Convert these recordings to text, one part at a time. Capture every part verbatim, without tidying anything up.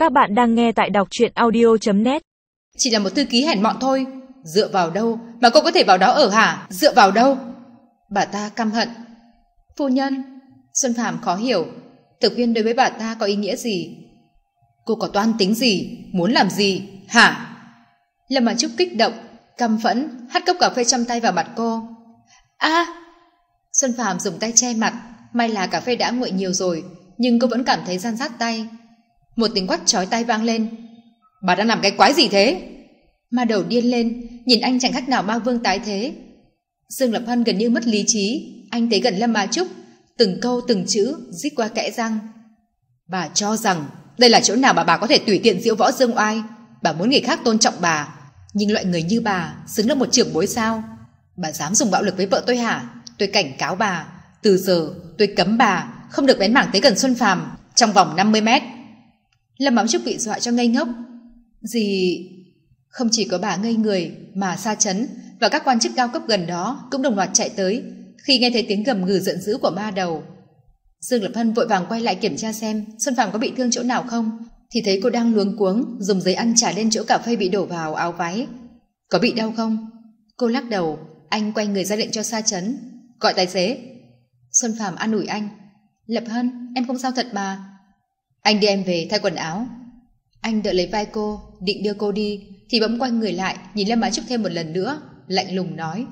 Các bạn đang nghe tại đọc truyện audio chấm net. Chỉ là một thư ký hèn mọn thôi. Dựa vào đâu mà cô có thể vào đó ở hả? Dựa vào đâu? Bà ta căm hận. Phu nhân. Xuân Phàm khó hiểu. Thực viên đối với bà ta có ý nghĩa gì? Cô có toan tính gì? Muốn làm gì? Hả? Lâm Mạn Trúc kích động, căm phẫn, hắt cốc cà phê trong tay vào mặt cô. A! À! Xuân Phàm dùng tay che mặt. May là cà phê đã nguội nhiều rồi, nhưng cô vẫn cảm thấy gian rát tay. Một tiếng quát chói tai vang lên. Bà đang làm cái quái gì thế? Ma Đầu điên lên, nhìn anh chẳng khác nào ma vương tái thế. Dương Lập Hân gần như mất lý trí. Anh tới gần Lâm Mạn Trúc, từng câu từng chữ rít qua kẽ răng. Bà cho rằng đây là chỗ nào mà bà có thể tùy tiện diễu võ dương oai? Bà muốn người khác tôn trọng bà, nhưng loại người như bà xứng là một trưởng bối sao? Bà dám dùng bạo lực với vợ tôi hả? Tôi cảnh cáo bà, từ giờ tôi cấm bà không được bén mảng tới gần Xuân Phàm trong vòng năm mươi mét. Lâm Mạn Trúc bị dọa cho ngây ngốc. Gì? Không chỉ có bà ngây người, mà Sa Chấn và các quan chức cao cấp gần đó cũng đồng loạt chạy tới khi nghe thấy tiếng gầm gừ giận dữ của Ma Đầu. Dương Lập Hân vội vàng quay lại kiểm tra xem Xuân Phàm có bị thương chỗ nào không, thì thấy cô đang luống cuống dùng giấy ăn trải lên chỗ cà phê bị đổ vào áo váy. Có bị đau không? Cô lắc đầu. Anh quay người ra lệnh cho Sa Chấn. Gọi tài xế. Xuân Phàm an ủi anh. Lập Hân, em không sao thật mà. Anh đưa em về thay quần áo. Anh đỡ lấy vai cô, định đưa cô đi, thì bỗng quay người lại nhìn Lâm Mạn Trúc thêm một lần nữa, lạnh lùng nói.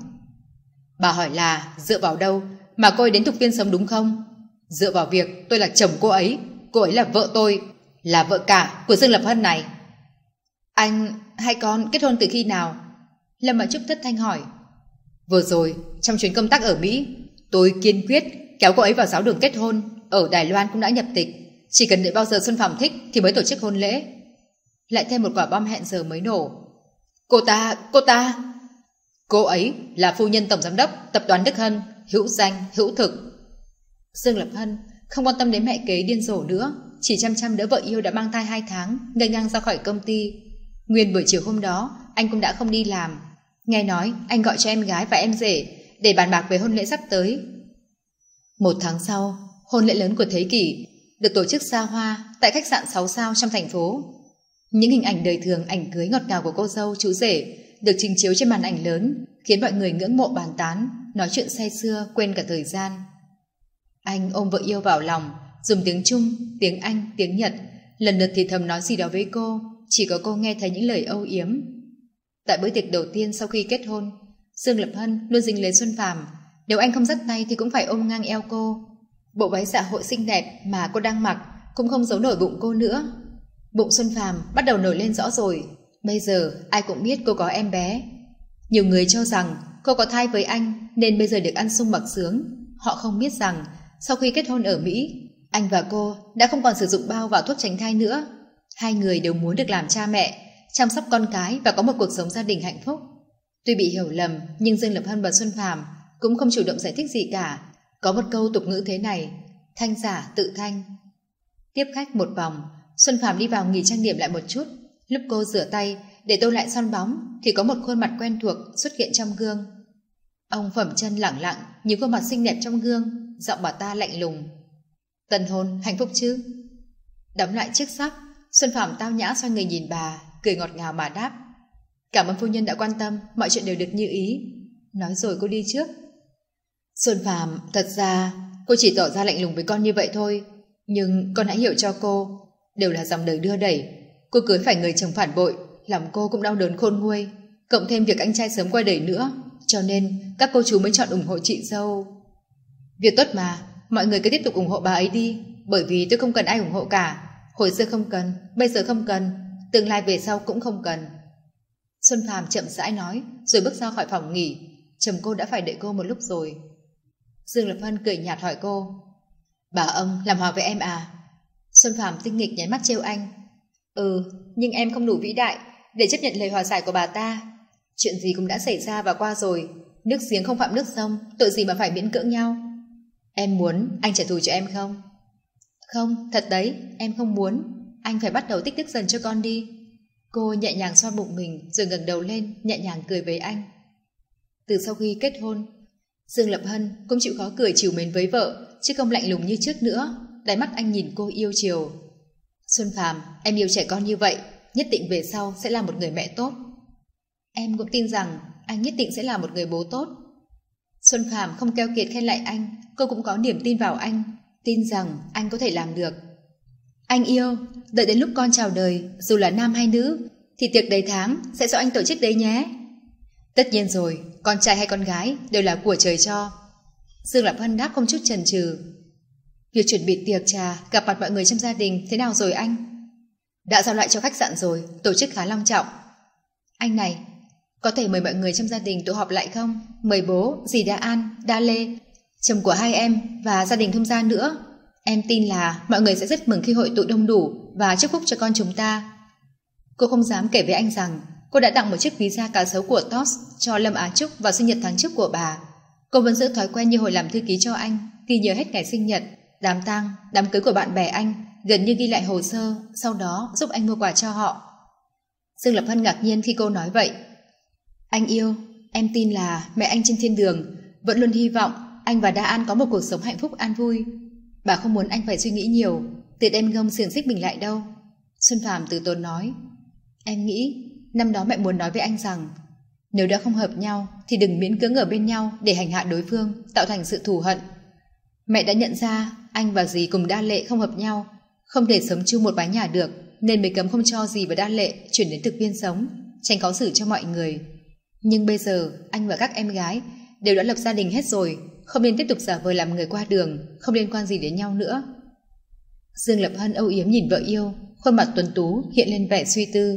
Bà hỏi là dựa vào đâu mà cô ấy đến Thục Viên sống đúng không? Dựa vào việc tôi là chồng cô ấy, cô ấy là vợ tôi, là vợ cả của Dương Lập Hân này. Anh, hai con kết hôn từ khi nào? Lâm Mạn Trúc thất thanh hỏi. Vừa rồi, trong chuyến công tác ở Mỹ, tôi kiên quyết kéo cô ấy vào giáo đường kết hôn. Ở Đài Loan cũng đã nhập tịch, chỉ cần đợi bao giờ Xuân Phàm thích thì mới tổ chức hôn lễ. Lại thêm một quả bom hẹn giờ mới nổ. Cô ta, cô ta Cô ấy là phu nhân tổng giám đốc tập đoàn Đức Hân, hữu danh, hữu thực. Dương Lập Hân không quan tâm đến mẹ kế điên rồ nữa, chỉ chăm chăm đỡ vợ yêu đã mang thai hai tháng ngây ngang ra khỏi công ty. Nguyên buổi chiều hôm đó anh cũng đã không đi làm. Nghe nói anh gọi cho em gái và em rể để bàn bạc về hôn lễ sắp tới. Một tháng sau, hôn lễ lớn của thế kỷ được tổ chức xa hoa tại khách sạn sáu sao trong thành phố. Những hình ảnh đời thường, ảnh cưới ngọt ngào của cô dâu chú rể được trình chiếu trên màn ảnh lớn, khiến mọi người ngưỡng mộ bàn tán, nói chuyện say sưa quên cả thời gian. Anh ôm vợ yêu vào lòng, dùng tiếng Trung, tiếng Anh, tiếng Nhật lần lượt thì thầm nói gì đó với cô. Chỉ có cô nghe thấy những lời âu yếm. Tại bữa tiệc đầu tiên sau khi kết hôn, Dương Lập Hân luôn dính lấy Xuân Phàm. Nếu anh không dắt tay thì cũng phải ôm ngang eo cô. Bộ váy dạ hội xinh đẹp mà cô đang mặc cũng không giấu nổi bụng cô nữa. Bụng Xuân Phàm bắt đầu nổi lên rõ rồi. Bây giờ ai cũng biết cô có em bé. Nhiều người cho rằng cô có thai với anh nên bây giờ được ăn sung mặc sướng. Họ không biết rằng sau khi kết hôn ở Mỹ, anh và cô đã không còn sử dụng bao và thuốc tránh thai nữa. Hai người đều muốn được làm cha mẹ, chăm sóc con cái và có một cuộc sống gia đình hạnh phúc. Tuy bị hiểu lầm, nhưng Dương Lập Hân và Xuân Phàm cũng không chủ động giải thích gì cả. Có một câu tục ngữ thế này: thanh giả tự thanh. Tiếp khách một vòng, Xuân Phàm đi vào nghỉ trang điểm lại một chút. Lúc cô rửa tay để tô lại son bóng thì có một khuôn mặt quen thuộc xuất hiện trong gương. Ông Phẩm Chân lẳng lặng nhìn khuôn mặt xinh đẹp trong gương, giọng bà ta lạnh lùng. Tân hôn hạnh phúc chứ? Đóng lại chiếc sắp, Xuân Phàm tao nhã xoay người nhìn bà, cười ngọt ngào mà đáp. Cảm ơn phu nhân đã quan tâm, mọi chuyện đều được như ý. Nói rồi cô đi trước. Xuân Phàm, thật ra cô chỉ tỏ ra lạnh lùng với con như vậy thôi, nhưng con hãy hiểu cho cô, đều là dòng đời đưa đẩy. Cô cưới phải người chồng phản bội, làm cô cũng đau đớn khôn nguôi, cộng thêm việc anh trai sớm qua đời nữa, cho nên các cô chú mới chọn ủng hộ chị dâu. Việc tốt mà, mọi người cứ tiếp tục ủng hộ bà ấy đi, bởi vì tôi không cần ai ủng hộ cả. Hồi xưa không cần, bây giờ không cần, tương lai về sau cũng không cần. Xuân Phàm chậm rãi nói, rồi bước ra khỏi phòng nghỉ. Chồng cô đã phải đợi cô một lúc rồi. Dương Lập Hân cười nhạt hỏi cô. Bà ông làm hòa với em à? Xuân Phàm tinh nghịch nháy mắt trêu anh. Ừ, nhưng em không đủ vĩ đại để chấp nhận lời hòa giải của bà ta. Chuyện gì cũng đã xảy ra và qua rồi, nước giếng không phạm nước sông, tội gì mà phải miễn cưỡng nhau. Em muốn anh trả thù cho em không? Không, thật đấy, em không muốn. Anh phải bắt đầu tích đức dần cho con đi. Cô nhẹ nhàng xoa bụng mình rồi ngẩng đầu lên, nhẹ nhàng cười với anh. Từ sau khi kết hôn, Dương Lập Hân cũng chịu khó cười trìu mến với vợ, chứ không lạnh lùng như trước nữa. Đáy mắt anh nhìn cô yêu chiều. Xuân Phàm, em yêu trẻ con như vậy, nhất định về sau sẽ là một người mẹ tốt. Em cũng tin rằng anh nhất định sẽ là một người bố tốt. Xuân Phàm không keo kiệt khen lại anh, cô cũng có niềm tin vào anh, tin rằng anh có thể làm được. Anh yêu, đợi đến lúc con chào đời, dù là nam hay nữ, thì tiệc đầy tháng sẽ do anh tổ chức đấy nhé. Tất nhiên rồi, con trai hay con gái đều là của trời cho. Dương Lập Hân đáp không chút chần chừ. Việc chuẩn bị tiệc trà, gặp mặt mọi người trong gia đình thế nào rồi anh? Đã giao lại cho khách sạn rồi, tổ chức khá long trọng. Anh này, có thể mời mọi người trong gia đình tụ họp lại không? Mời bố, dì Đa An, Đa Lê, chồng của hai em và gia đình thông gia nữa. Em tin là mọi người sẽ rất mừng khi hội tụ đông đủ và chúc phúc cho con chúng ta. Cô không dám kể với anh rằng cô đã tặng một chiếc visa cá sấu của Toss cho Lâm Á Trúc vào sinh nhật tháng trước của bà. Cô vẫn giữ thói quen như hồi làm thư ký cho anh, ghi nhớ hết ngày sinh nhật, đám tang, đám cưới của bạn bè anh, gần như ghi lại hồ sơ, sau đó giúp anh mua quà cho họ. Dương Lập Hân ngạc nhiên khi cô nói vậy. Anh yêu, em tin là mẹ anh trên thiên đường vẫn luôn hy vọng anh và Đa An có một cuộc sống hạnh phúc an vui. Bà không muốn anh phải suy nghĩ nhiều, tự đem gông xiềng xích mình lại đâu. Xuân Phàm từ tốn nói. Em nghĩ năm đó mẹ muốn nói với anh rằng nếu đã không hợp nhau thì đừng miễn cưỡng ở bên nhau để hành hạ đối phương, tạo thành sự thù hận. Mẹ đã nhận ra anh và dì cùng Đa Lệ không hợp nhau, không thể sống chung một mái nhà được, nên mới cấm không cho dì và Đa Lệ chuyển đến thực viên sống, tránh khó xử cho mọi người. Nhưng bây giờ anh và các em gái đều đã lập gia đình hết rồi, không nên tiếp tục giả vờ làm người qua đường, không liên quan gì đến nhau nữa. Dương Lập Hân âu yếm nhìn vợ yêu, khuôn mặt tuấn tú hiện lên vẻ suy tư.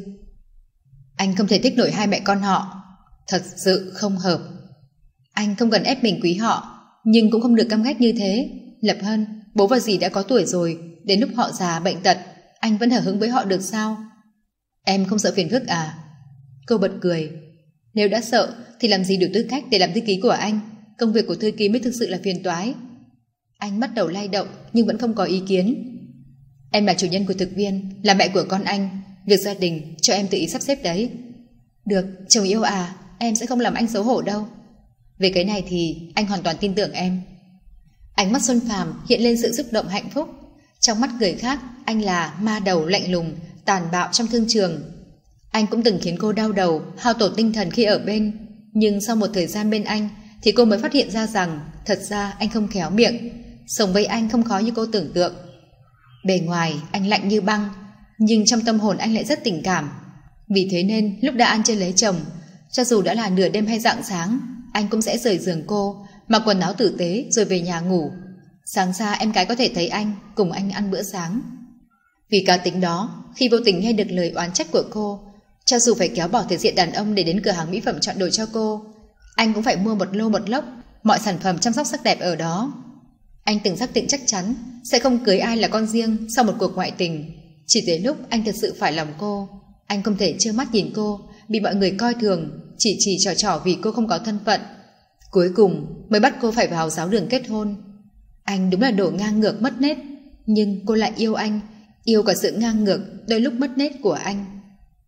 Anh không thể thích nổi hai mẹ con họ, thật sự không hợp. Anh không cần ép mình quý họ, nhưng cũng không được căm ghét như thế. Lập Hân, bố và dì đã có tuổi rồi, đến lúc họ già bệnh tật, anh vẫn hở hững với họ được sao? Em không sợ phiền phức à? Cô bật cười. Nếu đã sợ thì làm gì đủ tư cách để làm thư ký của anh? Công việc của thư ký mới thực sự là phiền toái. Anh bắt đầu lay động nhưng vẫn không có ý kiến. Em là chủ nhân của thực viên, là mẹ của con anh, việc gia đình cho em tự ý sắp xếp đấy. Được, chồng yêu à, em sẽ không làm anh xấu hổ đâu. Về cái này thì anh hoàn toàn tin tưởng em. Ánh mắt Xuân Phàm hiện lên sự xúc động hạnh phúc. Trong mắt người khác, anh là ma đầu lạnh lùng, tàn bạo trong thương trường. Anh cũng từng khiến cô đau đầu, hao tổn tinh thần khi ở bên. Nhưng sau một thời gian bên anh thì cô mới phát hiện ra rằng thật ra anh không khéo miệng. Sống với anh không khó như cô tưởng tượng. Bề ngoài anh lạnh như băng, nhưng trong tâm hồn anh lại rất tình cảm. Vì thế nên lúc Đa An chưa lấy chồng, cho dù đã là nửa đêm hay rạng sáng, anh cũng sẽ rời giường cô, mặc quần áo tử tế rồi về nhà ngủ. Sáng ra em gái có thể thấy anh cùng anh ăn bữa sáng. Vì cá tính đó, khi vô tình nghe được lời oán trách của cô, cho dù phải kéo bỏ thể diện đàn ông để đến cửa hàng mỹ phẩm chọn đồ cho cô, anh cũng phải mua một lô một lốc mọi sản phẩm chăm sóc sắc đẹp ở đó. Anh từng xác định chắc chắn sẽ không cưới ai là con riêng sau một cuộc ngoại tình. Chỉ tới lúc anh thật sự phải lòng cô, anh không thể trơ mắt nhìn cô bị mọi người coi thường, chỉ chỉ trò trò vì cô không có thân phận. Cuối cùng mới bắt cô phải vào giáo đường kết hôn. Anh đúng là đồ ngang ngược mất nết, nhưng cô lại yêu anh, yêu cả sự ngang ngược đôi lúc mất nết của anh.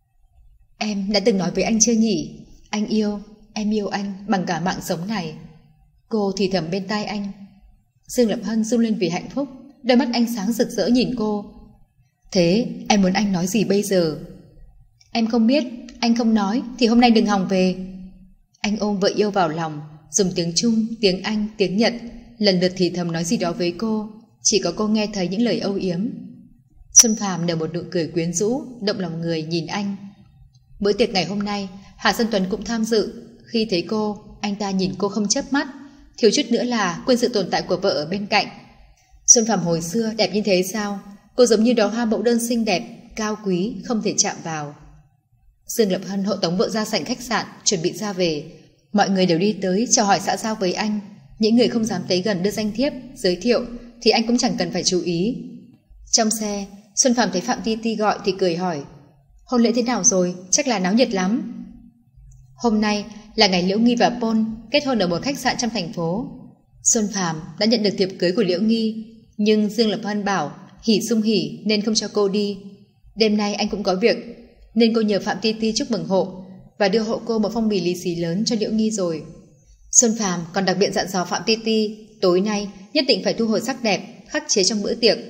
Em đã từng nói với anh chưa nhỉ? Anh yêu, em yêu anh bằng cả mạng sống này. Cô thì thầm bên tai anh. Dương Lập Hân rung lên vì hạnh phúc, đôi mắt anh sáng rực rỡ nhìn cô. Thế em muốn anh nói gì bây giờ? Em không biết, anh không nói thì hôm nay đừng hòng về. Anh ôm vợ yêu vào lòng, dùng tiếng Trung, tiếng Anh, tiếng Nhật lần lượt thì thầm nói gì đó với cô. Chỉ có cô nghe thấy những lời âu yếm. Xuân Phàm nở một nụ cười quyến rũ, động lòng người nhìn anh. Bữa tiệc ngày hôm nay, Hà Sơn Tuấn cũng tham dự. Khi thấy cô, anh ta nhìn cô không chớp mắt, thiếu chút nữa là quên sự tồn tại của vợ ở bên cạnh. Xuân Phàm hồi xưa đẹp như thế sao? Cô giống như đóa hoa mẫu đơn xinh đẹp, cao quý, không thể chạm vào. Dương Lập Hân hộ tống vợ ra sảnh khách sạn, chuẩn bị ra về. Mọi người đều đi tới chào hỏi xã giao với anh. Những người không dám tới gần đưa danh thiếp, giới thiệu thì anh cũng chẳng cần phải chú ý. Trong xe, Xuân Phàm thấy Phạm Ti Ti gọi thì cười hỏi: hôn lễ thế nào rồi? Chắc là náo nhiệt lắm. Hôm nay là ngày Liễu Nghi và Paul kết hôn ở một khách sạn trong thành phố. Xuân Phàm đã nhận được thiệp cưới của Liễu Nghi, nhưng Dương Lập Hân bảo hỉ sung hỉ nên không cho cô đi. Đêm nay anh cũng có việc, nên cô nhờ Phạm Ti Ti chúc mừng hộ và đưa hộ cô một phong bì lì xì lớn cho Liễu Nghi rồi. Xuân Phàm còn đặc biệt dặn dò Phạm Ti Ti tối nay nhất định phải thu hồi sắc đẹp khắc chế trong bữa tiệc,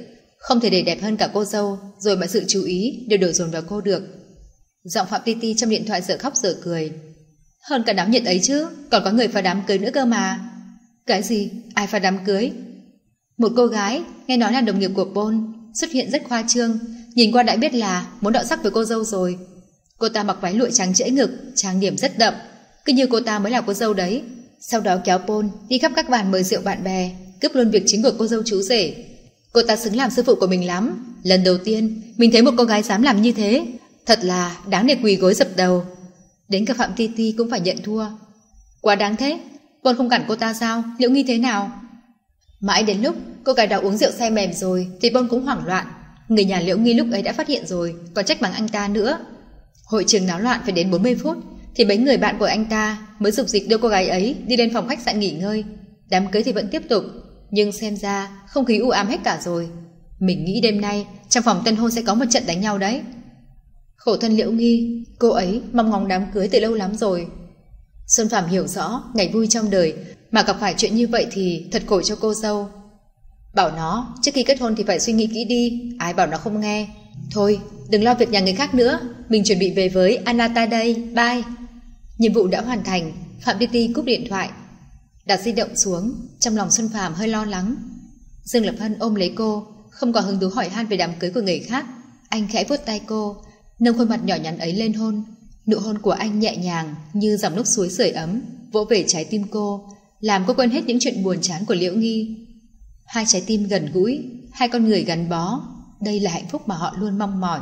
Không thể để đẹp hơn cả cô dâu, rồi mọi sự chú ý đều đổ dồn vào cô được. Giọng Phạm Ti Ti trong điện thoại giờ khóc giờ cười. Hơn cả náo nhiệt ấy chứ, còn có người phá đám cưới nữa cơ mà. Cái gì? Ai phá đám cưới? Một cô gái, nghe nói là đồng nghiệp của Paul, xuất hiện rất khoa trương, nhìn qua đã biết là muốn đọ sắc với cô dâu rồi. Cô ta mặc váy lụa trắng trễ ngực, trang điểm rất đậm, cứ như cô ta mới là cô dâu đấy. Sau đó kéo Paul đi khắp các bàn mời rượu bạn bè, cướp luôn việc chính của cô dâu chú rể. Cô ta xứng làm sư phụ của mình lắm. Lần đầu tiên mình thấy một cô gái dám làm như thế, thật là đáng để quỳ gối dập đầu. Đến cả Phạm Ti Ti cũng phải nhận thua. Quá đáng thế. Paul không cản cô ta sao? Liễu Nghi thế nào? Mãi đến lúc cô gái đó uống rượu say mềm rồi thì Paul cũng hoảng loạn. Người nhà Liễu Nghi lúc ấy đã phát hiện rồi, còn trách mắng anh ta nữa. Hội trường náo loạn phải đến bốn mươi phút thì mấy người bạn của anh ta mới dục dịch đưa cô gái ấy đi lên phòng khách sạn nghỉ ngơi. Đám cưới thì vẫn tiếp tục, nhưng xem ra không khí u ám hết cả rồi. Mình nghĩ đêm nay trong phòng tân hôn sẽ có một trận đánh nhau đấy. Khổ thân Liễu Nghi, cô ấy mong ngóng đám cưới từ lâu lắm rồi. Xuân Phạm hiểu rõ ngày vui trong đời, mà gặp phải chuyện như vậy thì thật khổ cho cô dâu. Bảo nó trước khi kết hôn thì phải suy nghĩ kỹ đi, ai bảo nó không nghe. Thôi đừng lo việc nhà người khác nữa, mình chuẩn bị về với Anata đây, bye. Nhiệm vụ đã hoàn thành. Phạm Ti Ti cúp điện thoại, đặt di động xuống. Trong lòng Xuân Phạm hơi lo lắng. Dương Lập Hân ôm lấy cô, không có hứng thú hỏi han về đám cưới của người khác. Anh khẽ vuốt tay cô, nâng khuôn mặt nhỏ nhắn ấy lên hôn. Nụ hôn của anh nhẹ nhàng như dòng nước suối sưởi ấm, vỗ về trái tim cô, làm cô quên hết những chuyện buồn chán của Liễu Nghi. Hai trái tim gần gũi, hai con người gắn bó, đây là hạnh phúc mà họ luôn mong mỏi.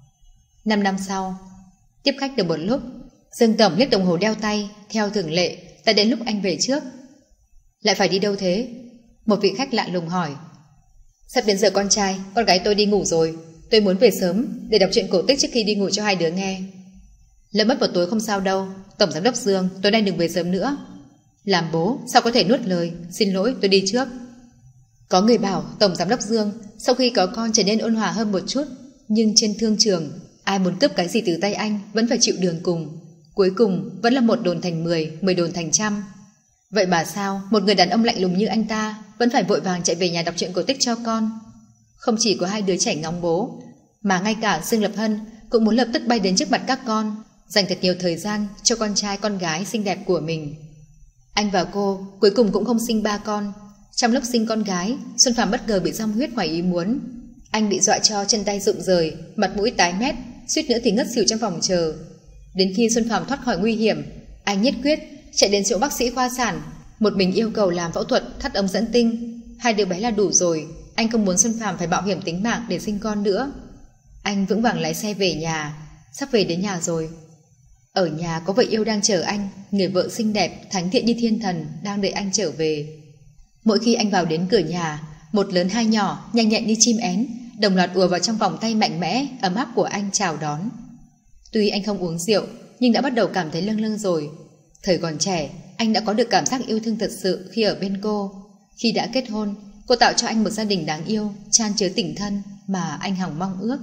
Năm năm sau, tiếp khách được một lúc, Dương Tổng liếc đồng hồ đeo tay, theo thường lệ đã đến lúc anh về trước. Lại phải đi đâu thế? Một vị khách lạ lùng hỏi. Sắp đến giờ con trai, con gái tôi đi ngủ rồi, tôi muốn về sớm để đọc truyện cổ tích trước khi đi ngủ cho hai đứa nghe. Lỡ mất một tối không sao đâu, Tổng giám đốc Dương, tối nay đừng về sớm nữa. Làm bố sao có thể nuốt lời, xin lỗi tôi đi trước. Có người bảo Tổng giám đốc Dương sau khi có con trở nên ôn hòa hơn một chút, nhưng trên thương trường ai muốn cướp cái gì từ tay anh vẫn phải chịu đường cùng. Cuối cùng vẫn là một đồn thành mười, mười đồn thành trăm. Vậy mà sao một người đàn ông lạnh lùng như anh ta vẫn phải vội vàng chạy về nhà đọc truyện cổ tích cho con? Không chỉ có hai đứa trẻ ngóng bố, mà ngay cả Dương Lập Hân cũng muốn lập tức bay đến trước mặt các con, dành thật nhiều thời gian cho con trai con gái xinh đẹp của mình. Anh và cô cuối cùng cũng không sinh ba con. Trong lúc sinh con gái, Xuân Phạm bất ngờ bị rong huyết ngoài ý muốn. Anh bị dọa cho chân tay rụng rời, mặt mũi tái mét, suýt nữa thì ngất xỉu trong phòng chờ. Đến khi Xuân Phạm thoát khỏi nguy hiểm, anh nhất quyết chạy đến chỗ bác sĩ khoa sản, một mình yêu cầu làm phẫu thuật thắt ống dẫn tinh. Hai đứa bé là đủ rồi, anh không muốn Xuân Phạm phải mạo hiểm tính mạng để sinh con nữa. Anh vững vàng lái xe về nhà. Sắp về đến nhà rồi. Ở nhà có vợ yêu đang chờ anh, người vợ xinh đẹp, thánh thiện như thiên thần đang đợi anh trở về. Mỗi khi anh vào đến cửa nhà, một lớn hai nhỏ nhanh nhẹn như chim én đồng loạt ùa vào trong vòng tay mạnh mẽ ấm áp của anh chào đón. Tuy anh không uống rượu nhưng đã bắt đầu cảm thấy lâng lâng rồi. Thời còn trẻ, anh đã có được cảm giác yêu thương thật sự khi ở bên cô. Khi đã kết hôn, cô tạo cho anh một gia đình đáng yêu, chan chứa tình thân mà anh hằng mong ước.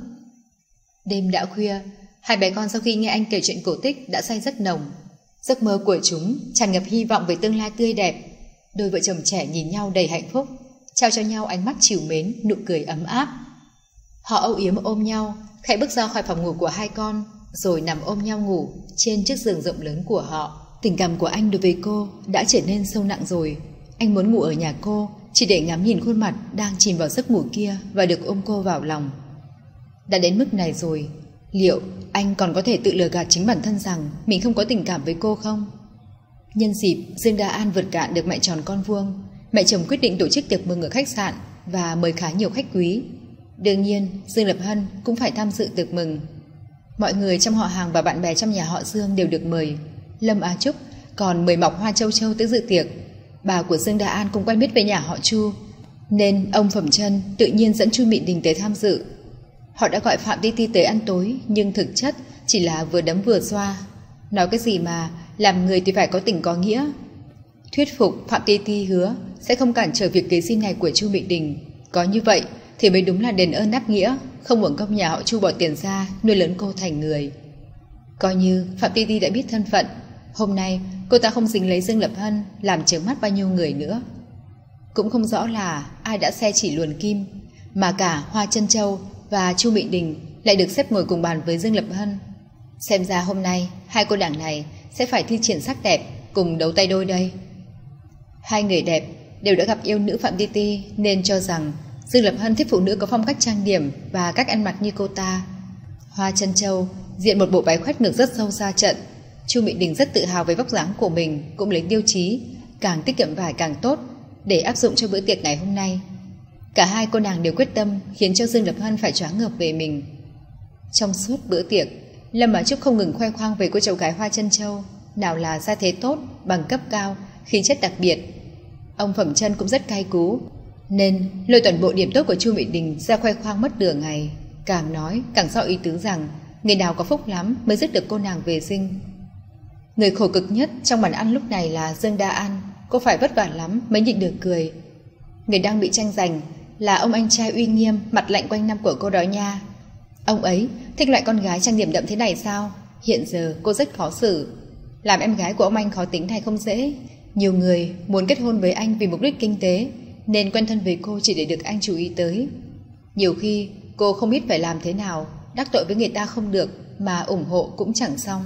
Đêm đã khuya, hai bé con sau khi nghe anh kể chuyện cổ tích đã say rất nồng. Giấc mơ của chúng tràn ngập hy vọng về tương lai tươi đẹp. Đôi vợ chồng trẻ nhìn nhau đầy hạnh phúc, trao cho nhau ánh mắt trìu mến, nụ cười ấm áp. Họ âu yếm ôm nhau, khẽ bước ra khỏi phòng ngủ của hai con, rồi nằm ôm nhau ngủ trên chiếc giường rộng lớn của họ. Tình cảm của anh đối với cô đã trở nên sâu nặng rồi. Anh muốn ngủ ở nhà cô, chỉ để ngắm nhìn khuôn mặt đang chìm vào giấc ngủ kia và được ôm cô vào lòng. Đã đến mức này rồi, liệu anh còn có thể tự lừa gạt chính bản thân rằng mình không có tình cảm với cô không? Nhân dịp Dương Đa An vượt cạn được mẹ tròn con vuông, mẹ chồng quyết định tổ chức tiệc mừng ở khách sạn và mời khá nhiều khách quý. Đương nhiên Dương Lập Hân cũng phải tham dự tiệc mừng. Mọi người trong họ hàng và bạn bè trong nhà họ Dương đều được mời. Lâm Á Trúc còn mời Mọc Hoa Châu Châu tới dự tiệc. Bà của Dương Đa An cũng quen biết với nhà họ Chu, nên ông Phẩm Trân tự nhiên dẫn Chu Mị Đình tới tham dự. Họ đã gọi Phạm Ti Ti tới ăn tối, nhưng thực chất chỉ là vừa đấm vừa xoa. Nói cái gì mà làm người thì phải có tình có nghĩa. Thuyết phục Phạm Ti Ti hứa sẽ không cản trở việc cưới xin này của Chu Mị Đình. Có như vậy thì mới đúng là đền ơn đáp nghĩa, không uổng công nhà họ Chu bỏ tiền ra nuôi lớn cô thành người. Coi như Phạm Ti Ti đã biết thân phận, hôm nay cô ta không dính lấy Dương Lập Hân làm chướng mắt bao nhiêu người nữa. Cũng không rõ là ai đã xe chỉ luồn kim, mà cả Hoa Chân Châu và Chu Mị Đình lại được xếp ngồi cùng bàn với Dương Lập Hân. Xem ra hôm nay hai cô nàng này sẽ phải thi triển sắc đẹp cùng đấu tay đôi đây. Hai người đẹp đều đã gặp yêu nữ Phạm Ti Ti nên cho rằng Dương Lập Hân thích phụ nữ có phong cách trang điểm và cách ăn mặc như cô ta. Hoa Chân Châu diện một bộ váy khoét ngực rất sâu ra trận. Chu Mị Đình rất tự hào với vóc dáng của mình, cũng lấy tiêu chí càng tiết kiệm vải càng tốt để áp dụng cho bữa tiệc ngày hôm nay. Cả hai cô nàng đều quyết tâm khiến cho Dương Lập Hân phải choáng ngợp về mình. Trong suốt bữa tiệc, Lâm Á Trúc không ngừng khoe khoang về cô cháu gái Hoa Chân Châu, nào là gia thế tốt, bằng cấp cao, khí chất đặc biệt. Ông Phẩm Chân cũng rất cay cú, nên lôi toàn bộ điểm tốt của Chu Mị Đình ra khoe khoang mất nửa ngày, càng nói càng rõ ý tứ rằng người nào có phúc lắm mới dứt được cô nàng về dinh. Người khổ cực nhất trong bàn ăn lúc này là Dương Đa An, cô phải vất vả lắm mới nhịn được cười. Người đang bị tranh giành là ông anh trai uy nghiêm, mặt lạnh quanh năm của cô đó nha. Ông ấy thích loại con gái trang điểm đậm thế này sao? Hiện giờ cô rất khó xử. Làm em gái của ông anh khó tính này không dễ. Nhiều người muốn kết hôn với anh vì mục đích kinh tế, nên quen thân với cô chỉ để được anh chú ý tới. Nhiều khi cô không biết phải làm thế nào, đắc tội với người ta không được, mà ủng hộ cũng chẳng xong.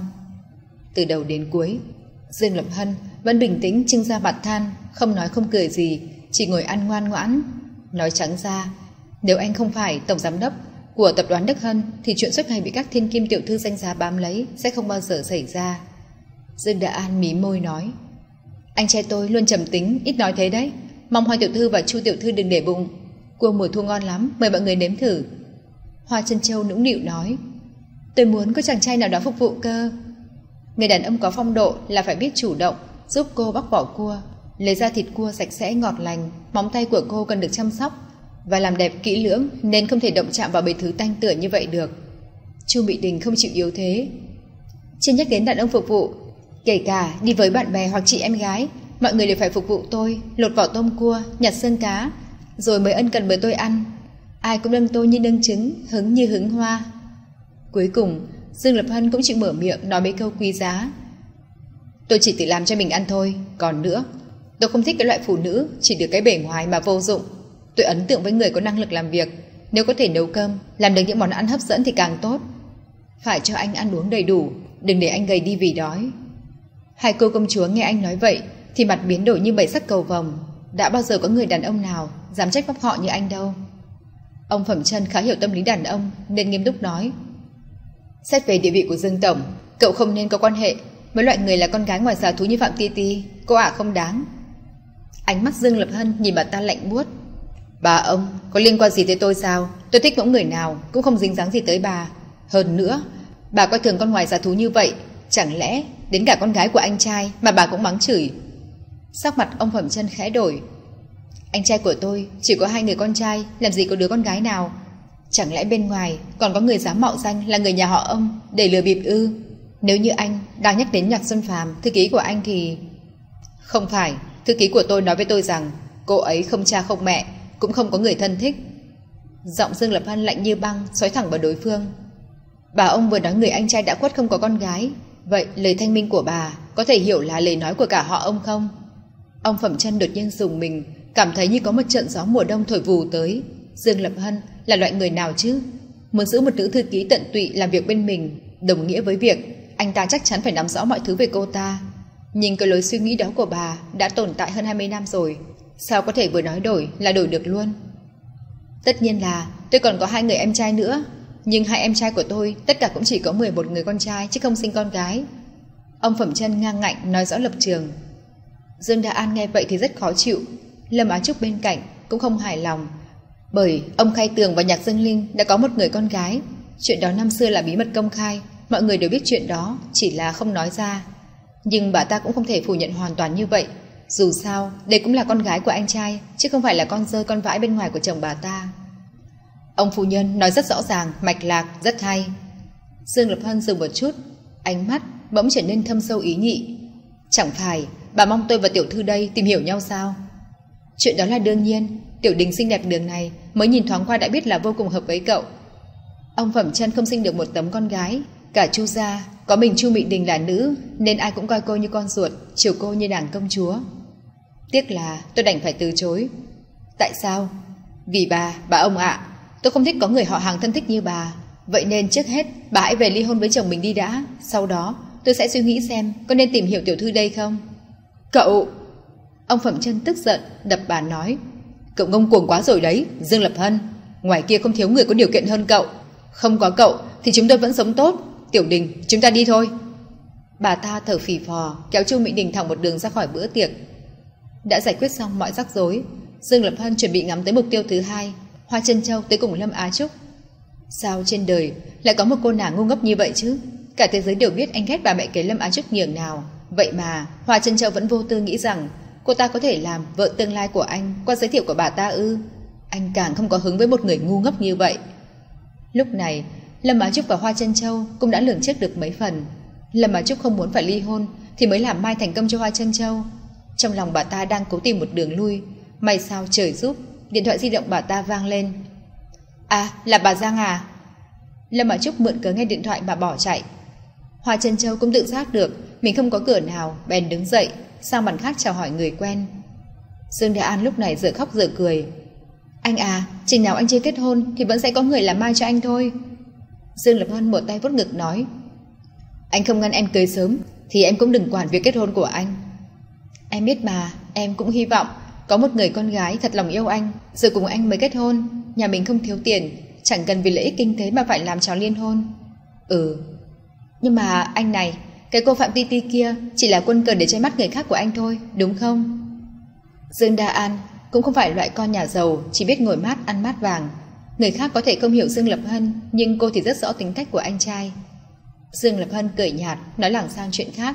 Từ đầu đến cuối, Dương Lập Hân vẫn bình tĩnh trưng ra mặt than, không nói không cười gì, chỉ ngồi ăn ngoan ngoãn. Nói trắng ra, nếu anh không phải tổng giám đốc của tập đoàn Đức Hân thì chuyện suốt ngày bị các thiên kim tiểu thư danh giá bám lấy sẽ không bao giờ xảy ra. Dương Đa An mí môi nói: Anh trai tôi luôn trầm tính, ít nói thế đấy. Mong Hoa tiểu thư và Chu tiểu thư đừng để bụng. Cua mùa thu ngon lắm, mời mọi người nếm thử. Hoa Chân Châu nũng nịu nói: Tôi muốn có chàng trai nào đó phục vụ cơ. Người đàn ông có phong độ là phải biết chủ động, giúp cô bóc vỏ cua, lấy ra thịt cua sạch sẽ ngọt lành. Móng tay của cô cần được chăm sóc và làm đẹp kỹ lưỡng, nên không thể động chạm vào mấy thứ tanh tưởi như vậy được. Chu Mị Đình không chịu yếu thế. Chưa nhắc đến đàn ông phục vụ, kể cả đi với bạn bè hoặc chị em gái, mọi người đều phải phục vụ tôi, lột vỏ tôm cua, nhặt xương cá, rồi mới ân cần với tôi ăn. Ai cũng nâng tôi như nâng trứng, hứng như hứng hoa. Cuối cùng Dương Lập Hân cũng chịu mở miệng nói mấy câu quý giá. Tôi chỉ tự làm cho mình ăn thôi. Còn nữa, tôi không thích cái loại phụ nữ chỉ được cái bề ngoài mà vô dụng. Tôi ấn tượng với người có năng lực làm việc. Nếu có thể nấu cơm, làm được những món ăn hấp dẫn thì càng tốt. Phải cho anh ăn uống đầy đủ, đừng để anh gầy đi vì đói. Hai cô công chúa nghe anh nói vậy thì mặt biến đổi như bảy sắc cầu vồng. Đã bao giờ có người đàn ông nào dám trách móc họ như anh đâu. Ông Phẩm Chân khá hiểu tâm lý đàn ông nên nghiêm túc nói: Xét về địa vị của Dương tổng, cậu không nên có quan hệ với loại người là con gái ngoài xà thú như Phạm Ti Ti. Cô ả không đáng. Ánh mắt Dương Lập Hân nhìn bà ta lạnh buốt. Bà ông có liên quan gì tới tôi sao? Tôi thích mẫu người nào cũng không dính dáng gì tới bà. Hơn nữa, bà coi thường con ngoài xà thú như vậy, chẳng lẽ đến cả con gái của anh trai mà bà cũng mắng chửi? Sắc mặt ông Phẩm Chân khẽ đổi. Anh trai của tôi chỉ có hai người con trai, làm gì có đứa con gái nào? Chẳng lẽ bên ngoài còn có người dám mạo danh là người nhà họ ông để lừa bịp ư? Nếu như anh đang nhắc đến Nhạc Xuân Phàm, thư ký của anh thì... Không phải, thư ký của tôi nói với tôi rằng cô ấy không cha không mẹ, cũng không có người thân thích. Giọng Dương Lập Hân lạnh như băng, xoáy thẳng vào đối phương. Bà ông vừa nói người anh trai đã khuất không có con gái, vậy lời thanh minh của bà có thể hiểu là lời nói của cả họ ông không? Ông Phẩm Chân đột nhiên rùng mình, cảm thấy như có một trận gió mùa đông thổi vù tới. Dương Lập Hân là loại người nào chứ? Muốn giữ một nữ thư ký tận tụy làm việc bên mình, đồng nghĩa với việc anh ta chắc chắn phải nắm rõ mọi thứ về cô ta. Nhưng cái lối suy nghĩ đó của bà đã tồn tại hơn hai mươi năm rồi, sao có thể vừa nói đổi là đổi được luôn? Tất nhiên là tôi còn có hai người em trai nữa, nhưng hai em trai của tôi tất cả cũng chỉ có mười một người con trai chứ không sinh con gái. Ông Phẩm Chân ngang ngạnh nói rõ lập trường. Dương Đa An nghe vậy thì rất khó chịu. Lâm Á Trúc bên cạnh cũng không hài lòng, bởi ông Khai Tường và Nhạc Dương Linh đã có một người con gái. Chuyện đó năm xưa là bí mật công khai, mọi người đều biết chuyện đó, chỉ là không nói ra. Nhưng bà ta cũng không thể phủ nhận hoàn toàn như vậy. Dù sao, đây cũng là con gái của anh trai, chứ không phải là con dơ con vãi bên ngoài của chồng bà ta. Ông phu nhân nói rất rõ ràng, mạch lạc, rất hay. Dương Lập Hân dừng một chút, ánh mắt bỗng trở nên thâm sâu ý nhị. Chẳng phải bà mong tôi và tiểu thư đây tìm hiểu nhau sao? Chuyện đó là đương nhiên. Tiểu Đình xinh đẹp đường này, mới nhìn thoáng qua đã biết là vô cùng hợp với cậu. Ông Phẩm Chân không sinh được một tấm con gái, cả Chu gia có mình Chu Mị Đình là nữ, nên ai cũng coi cô như con ruột, chiều cô như nàng công chúa. Tiếc là tôi đành phải từ chối. Tại sao? Vì bà, bà ông ạ, tôi không thích có người họ hàng thân thích như bà. Vậy nên trước hết bà hãy về ly hôn với chồng mình đi đã. Sau đó tôi sẽ suy nghĩ xem có nên tìm hiểu tiểu thư đây không. Cậu! Ông Phẩm Chân tức giận đập bàn nói. Cậu ngông cuồng quá rồi đấy, Dương Lập Hân. Ngoài kia không thiếu người có điều kiện hơn cậu. Không có cậu thì chúng tôi vẫn sống tốt. Tiểu Đình, chúng ta đi thôi. Bà ta thở phì phò kéo Chu Mỹ Đình thẳng một đường ra khỏi bữa tiệc. Đã giải quyết xong mọi rắc rối, Dương Lập Hân chuẩn bị ngắm tới mục tiêu thứ hai, Hoa Chân Châu tới cùng Lâm Á Trúc. Sao trên đời lại có một cô nàng ngu ngốc như vậy chứ? Cả thế giới đều biết anh ghét bà mẹ kế Lâm Á Trúc nhường nào. Vậy mà Hoa Chân Châu vẫn vô tư nghĩ rằng cô ta có thể làm vợ tương lai của anh qua giới thiệu của bà ta ư? Anh càng không có hứng với một người ngu ngốc như vậy. Lúc này Lâm Á Trúc và Hoa Chân Châu cũng đã lường trước được mấy phần. Lâm Á Trúc không muốn phải ly hôn thì mới làm mai thành công cho Hoa Chân Châu. Trong lòng bà ta đang cố tìm một đường lui. May sao trời giúp, điện thoại di động bà ta vang lên. À, là bà Giang à? Lâm Á Trúc mượn cớ nghe điện thoại mà bỏ chạy. Hoa Chân Châu cũng tự giác được mình không có cửa nào, bèn đứng dậy sang bàn khác chào hỏi người quen. Dương Đại An lúc này giờ khóc giờ cười. Anh à, chừng nào anh chưa kết hôn thì vẫn sẽ có người làm mai cho anh thôi. Dương Lập Hân một tay vuốt ngực nói. Anh không ngăn em cưới sớm thì em cũng đừng quản việc kết hôn của anh. Em biết mà, em cũng hy vọng có một người con gái thật lòng yêu anh rồi cùng anh mới kết hôn. Nhà mình không thiếu tiền, chẳng cần vì lợi ích kinh tế mà phải làm trò liên hôn. Ừ. Nhưng mà anh này, cái cô Phạm Ti Ti kia chỉ là quân cờ để che mắt người khác của anh thôi, đúng không? Dương Đa An cũng không phải loại con nhà giàu chỉ biết ngồi mát ăn mát vàng. Người khác có thể không hiểu Dương Lập Hân, nhưng cô thì rất rõ tính cách của anh trai. Dương Lập Hân cười nhạt nói lảng sang chuyện khác.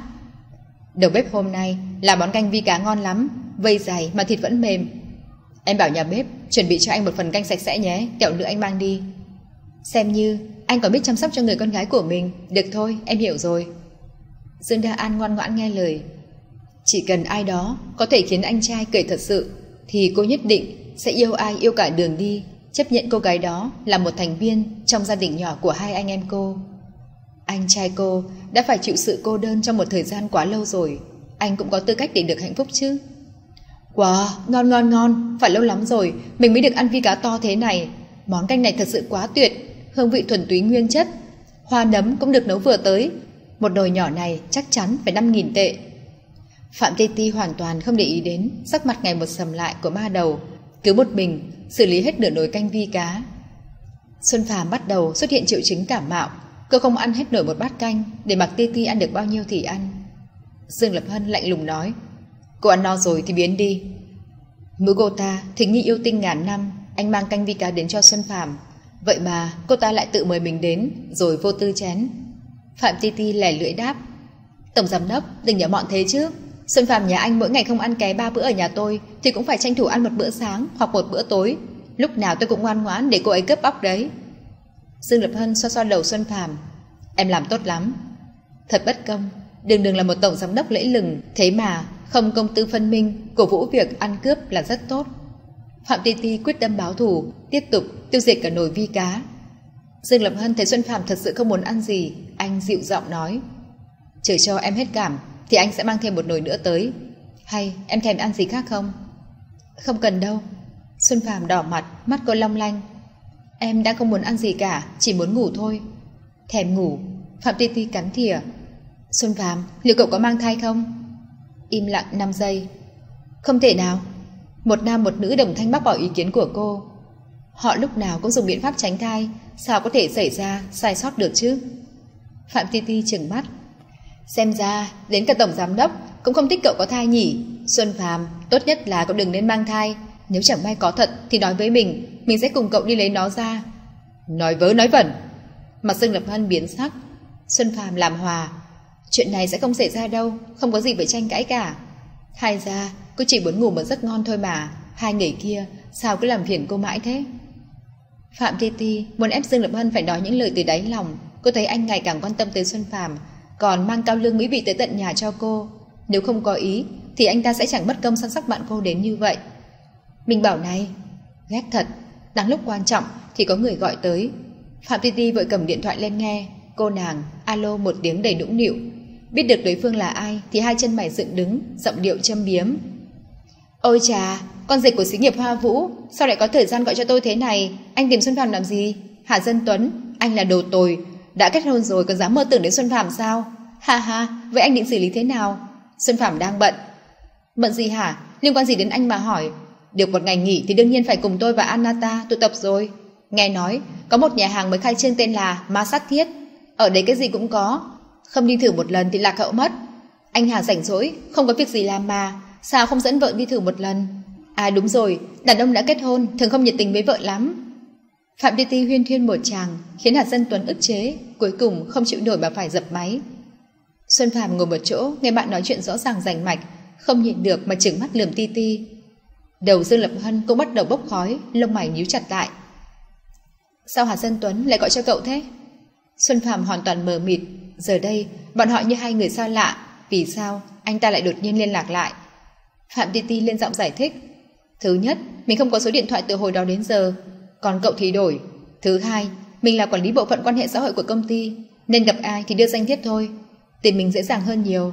Đầu bếp hôm nay làm món canh vi cá ngon lắm, vây dày mà thịt vẫn mềm. Em bảo nhà bếp chuẩn bị cho anh một phần canh sạch sẽ nhé, kẹo nữa anh mang đi. Xem như anh còn biết chăm sóc cho người con gái của mình. Được thôi, em hiểu rồi. Dương Đa An ngoan ngoãn nghe lời. Chỉ cần ai đó có thể khiến anh trai cười thật sự thì cô nhất định sẽ yêu ai yêu cả đường đi, chấp nhận cô gái đó là một thành viên trong gia đình nhỏ của hai anh em cô. Anh trai cô đã phải chịu sự cô đơn trong một thời gian quá lâu rồi, anh cũng có tư cách để được hạnh phúc chứ. Wow, ngon ngon ngon, phải lâu lắm rồi mình mới được ăn vi cá to thế này. Món canh này thật sự quá tuyệt, hương vị thuần túy nguyên chất. Hoa nấm cũng được nấu vừa tới. Một nồi nhỏ này chắc chắn phải năm nghìn tệ. Phạm Ti Ti hoàn toàn không để ý đến sắc mặt ngày một sầm lại của ma đầu, cứ một mình xử lý hết nửa nồi canh vi cá. Xuân Phàm bắt đầu xuất hiện triệu chứng cảm mạo. Cô không ăn hết nổi một bát canh, để mặc Ti Ti ăn được bao nhiêu thì ăn. Dương Lập Hân lạnh lùng nói. Cô ăn no rồi thì biến đi. Mũi cô ta thính như yêu tinh ngàn năm. Anh mang canh vi cá đến cho Xuân Phàm, vậy mà cô ta lại tự mời mình đến rồi vô tư chén. Phạm Ti Ti lẻ lưỡi đáp. Tổng giám đốc đừng nhỏ mọn thế chứ. Xuân Phàm nhà anh mỗi ngày không ăn ké ba bữa ở nhà tôi thì cũng phải tranh thủ ăn một bữa sáng hoặc một bữa tối. Lúc nào tôi cũng ngoan ngoãn để cô ấy cướp bóc đấy. Dương Lập Hân xoa xoa đầu Xuân Phàm. Em làm tốt lắm. Thật bất công, đường đường là một tổng giám đốc lẫy lừng, thế mà không công tư phân minh, cổ vũ việc ăn cướp là rất tốt. Phạm Ti Ti quyết tâm báo thù, tiếp tục tiêu diệt cả nồi vi cá. Dương Lập Hân thấy Xuân Phàm thật sự không muốn ăn gì, anh dịu giọng nói. Chờ cho em hết cảm thì anh sẽ mang thêm một nồi nữa tới. Hay em thèm ăn gì khác không? Không cần đâu. Xuân Phàm đỏ mặt, mắt cô long lanh. Em đã không muốn ăn gì cả, chỉ muốn ngủ thôi. Thèm ngủ? Phạm Ti Ti cắn thìa. Xuân Phàm, liệu cậu có mang thai không? Im lặng năm giây. Không thể nào. Một nam một nữ đồng thanh bác bỏ ý kiến của cô. Họ lúc nào cũng dùng biện pháp tránh thai, sao có thể xảy ra sai sót được chứ? Phạm Ti Ti trừng mắt. Xem ra đến cả tổng giám đốc cũng không thích cậu có thai nhỉ. Xuân Phàm, tốt nhất là cậu đừng nên mang thai. Nếu chẳng may có thật thì nói với mình, mình sẽ cùng cậu đi lấy nó ra. Nói vớ nói vẩn. Mặt Dương Lập Hân biến sắc. Xuân Phàm làm hòa. Chuyện này sẽ không xảy ra đâu, không có gì phải tranh cãi cả. Hay ra cô chỉ muốn ngủ một giấc ngon thôi mà. Hai người kia sao cứ làm phiền cô mãi thế? Phạm Ti Ti muốn ép Dương Lập Hân phải nói những lời từ đáy lòng. Cô thấy anh ngày càng quan tâm tới Xuân Phàm, còn mang cao lương mỹ vị tới tận nhà cho cô. Nếu không có ý thì anh ta sẽ chẳng mất công săn sóc bạn cô đến như vậy. Mình bảo này, ghét thật, đáng lúc quan trọng thì có người gọi tới. Phạm Ti Ti vội cầm điện thoại lên nghe. Cô nàng alo một tiếng đầy nũng nịu. Biết được đối phương là ai thì hai chân mày dựng đứng, giọng điệu châm biếm. Ôi chà, con dịch của xí nghiệp Hoa Vũ, sao lại có thời gian gọi cho tôi thế này? Anh tìm Xuân Phạm làm gì? Hà Dân Tuấn, anh là đồ tồi, đã kết hôn rồi còn dám mơ tưởng đến Xuân Phạm sao? Ha ha, vậy anh định xử lý thế nào? Xuân Phạm đang bận. Bận gì hả? Liên quan gì đến anh mà hỏi? Được một ngày nghỉ thì đương nhiên phải cùng tôi và Anata tụ tập rồi. Nghe nói có một nhà hàng mới khai trương tên là Ma Sát Thiết, ở đấy cái gì cũng có, không đi thử một lần thì lạc hậu mất. Anh Hà rảnh rỗi, không có việc gì làm mà, sao không dẫn vợ đi thử một lần? À đúng rồi, đàn ông đã kết hôn thường không nhiệt tình với vợ lắm. Phạm Ti Ti huyên thuyên một tràng khiến Hà Dân Tuấn ức chế, cuối cùng không chịu nổi mà phải dập máy. Xuân Phạm ngồi một chỗ nghe bạn nói chuyện rõ ràng rành mạch, không nhịn được mà trừng mắt lườm Ti Ti. Đầu Dương Lập Hân cũng bắt đầu bốc khói, lông mày nhíu chặt lại. Sao Hà Dân Tuấn lại gọi cho cậu thế? Xuân Phạm hoàn toàn mờ mịt, giờ đây bọn họ như hai người xa lạ, vì sao anh ta lại đột nhiên liên lạc lại? Phạm Ti Ti lên giọng giải thích. Thứ nhất, mình không có số điện thoại từ hồi đó đến giờ, còn cậu thì đổi. Thứ hai, mình là quản lý bộ phận quan hệ xã hội của công ty, nên gặp ai thì đưa danh thiếp thôi, tìm mình dễ dàng hơn nhiều.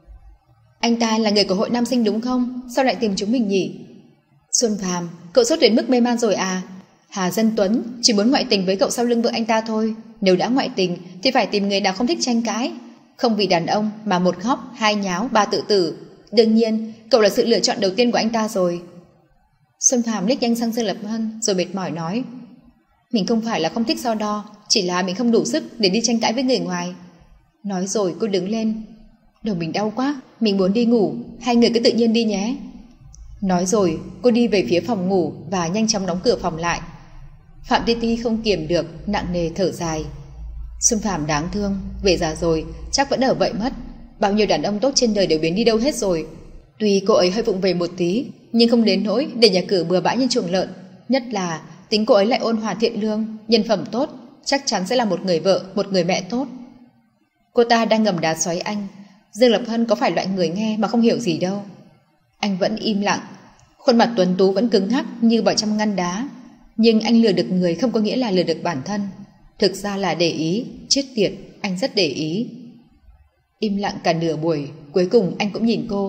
Anh ta là người của hội nam sinh đúng không? Sao lại tìm chúng mình nhỉ? Xuân Phạm, cậu sốt đến mức mê man rồi à? Hà Dân Tuấn chỉ muốn ngoại tình với cậu sau lưng vợ anh ta thôi. Nếu đã ngoại tình thì phải tìm người nào không thích tranh cãi, không vì đàn ông mà một khóc, hai nháo, ba tự tử. Đương nhiên, cậu là sự lựa chọn đầu tiên của anh ta rồi. Xuân Phạm liếc nhanh sang Dương Lập Hân rồi mệt mỏi nói. Mình không phải là không thích so đo, chỉ là mình không đủ sức để đi tranh cãi với người ngoài. Nói rồi cô đứng lên. Đầu mình đau quá, mình muốn đi ngủ, hai người cứ tự nhiên đi nhé. Nói rồi cô đi về phía phòng ngủ và nhanh chóng đóng cửa phòng lại. Phạm Ti Ti không kiềm được, nặng nề thở dài. Xuân Phạm đáng thương, về già rồi chắc vẫn ở vậy mất. Bao nhiêu đàn ông tốt trên đời đều biến đi đâu hết rồi. Tuy cô ấy hơi vụng về một tí, nhưng không đến nỗi để nhà cửa bừa bãi như chuồng lợn. Nhất là tính cô ấy lại ôn hòa thiện lương, nhân phẩm tốt, chắc chắn sẽ là một người vợ, một người mẹ tốt. Cô ta đang ngầm đá xoáy anh. Dương Lập Hân có phải loại người nghe mà không hiểu gì đâu. Anh vẫn im lặng, khuôn mặt tuấn tú vẫn cứng ngắc như vào trong ngăn đá. Nhưng anh lừa được người không có nghĩa là lừa được bản thân. Thực ra là để ý, chết tiệt, anh rất để ý. Im lặng cả nửa buổi, cuối cùng anh cũng nhìn cô.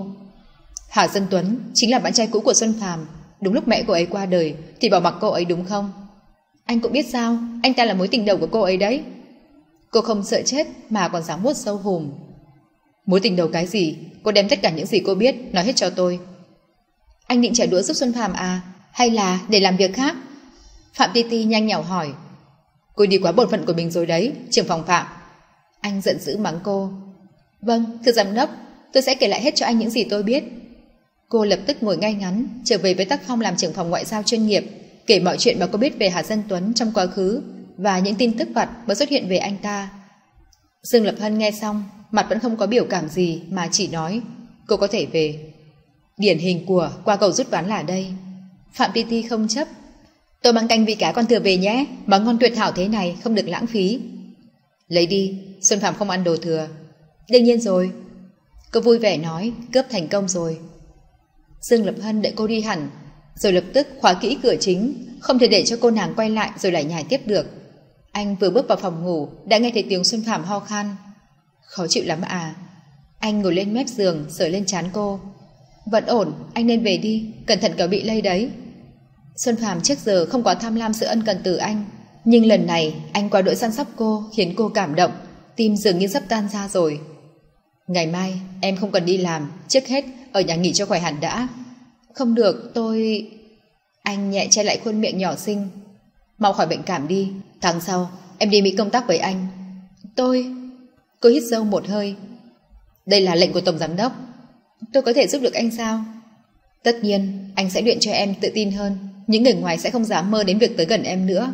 Hà Dân Tuấn chính là bạn trai cũ của Xuân Phạm. Đúng lúc mẹ cô ấy qua đời thì bỏ mặc cô ấy đúng không? Anh cũng biết sao, anh ta là mối tình đầu của cô ấy đấy. Cô không sợ chết mà còn dám vuốt sâu hùm. Mối tình đầu cái gì? Cô đem tất cả những gì cô biết nói hết cho tôi. Anh định trả đũa giúp Xuân Phạm à? Hay là để làm việc khác? Phạm Ti Ti nhanh nhảu hỏi. Cô đi quá bổn phận của mình rồi đấy, trưởng phòng Phạm. Anh giận dữ mắng cô. Vâng, thưa giám đốc, tôi sẽ kể lại hết cho anh những gì tôi biết. Cô lập tức ngồi ngay ngắn, trở về với tác phong làm trưởng phòng ngoại giao chuyên nghiệp, kể mọi chuyện mà cô biết về Hà Dân Tuấn trong quá khứ và những tin tức vặt mới xuất hiện về anh ta. Dương Lập Hân nghe xong, mặt vẫn không có biểu cảm gì mà chỉ nói cô có thể về. Điển hình của qua cầu rút ván là đây. Phạm Ti Ti không chấp. Tôi mang canh vị cá con thừa về nhé, món ngon tuyệt hảo thế này không được lãng phí. Lấy đi, Xuân Phạm không ăn đồ thừa. Đương nhiên rồi. Cô vui vẻ nói, cướp thành công rồi. Dương Lập Hân đợi cô đi hẳn, rồi lập tức khóa kỹ cửa chính, không thể để cho cô nàng quay lại rồi lại nhảy tiếp được. Anh vừa bước vào phòng ngủ đã nghe thấy tiếng Xuân Phạm ho khan. Khó chịu lắm à? Anh ngồi lên mép giường sờ lên trán cô. Vẫn ổn, anh nên về đi, cẩn thận cả bị lây đấy. Xuân Phạm trước giờ không quá tham lam sự ân cần từ anh, nhưng lần này anh quá đỗi săn sóc cô khiến cô cảm động, tim dường như sắp tan ra rồi. Ngày mai em không cần đi làm, trước hết ở nhà nghỉ cho khỏe hẳn đã. Không được, tôi... Anh nhẹ che lại khuôn miệng nhỏ xinh. Mau khỏi bệnh cảm đi, tháng sau em đi Mỹ công tác với anh. Tôi... Cô hít sâu một hơi. Đây là lệnh của Tổng Giám Đốc. Tôi có thể giúp được anh sao? Tất nhiên, anh sẽ luyện cho em tự tin hơn. Những người ngoài sẽ không dám mơ đến việc tới gần em nữa.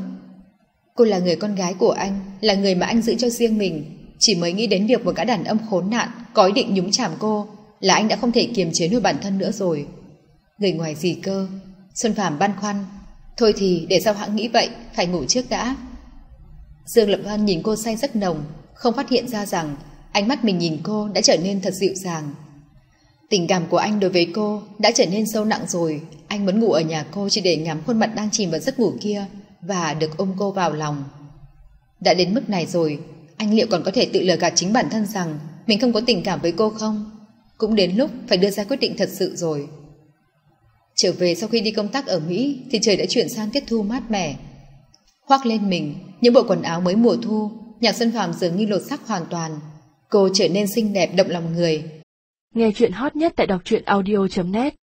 Cô là người con gái của anh, là người mà anh giữ cho riêng mình. Chỉ mới nghĩ đến việc một gã đàn ông khốn nạn có ý định nhúng chàm cô là anh đã không thể kiềm chế nổi bản thân nữa rồi. Người ngoài gì cơ? Xuân Phạm băn khoăn. Thôi thì để sao hãng nghĩ vậy, phải ngủ trước đã. Dương Lập Hân nhìn cô say rất nồng, không phát hiện ra rằng ánh mắt mình nhìn cô đã trở nên thật dịu dàng. Tình cảm của anh đối với cô đã trở nên sâu nặng rồi. Anh muốn ngủ ở nhà cô chỉ để ngắm khuôn mặt đang chìm vào giấc ngủ kia và được ôm cô vào lòng. Đã đến mức này rồi, anh liệu còn có thể tự lừa gạt chính bản thân rằng mình không có tình cảm với cô không? Cũng đến lúc phải đưa ra quyết định thật sự rồi. Trở về sau khi đi công tác ở Mỹ thì trời đã chuyển sang tiết thu mát mẻ. Khoác lên mình những bộ quần áo mới mùa thu, Nhạc Xuân Phạm dường như lột xác hoàn toàn. Cô trở nên xinh đẹp động lòng người. Nghe chuyện hot nhất tại đọc truyện audio chấm net.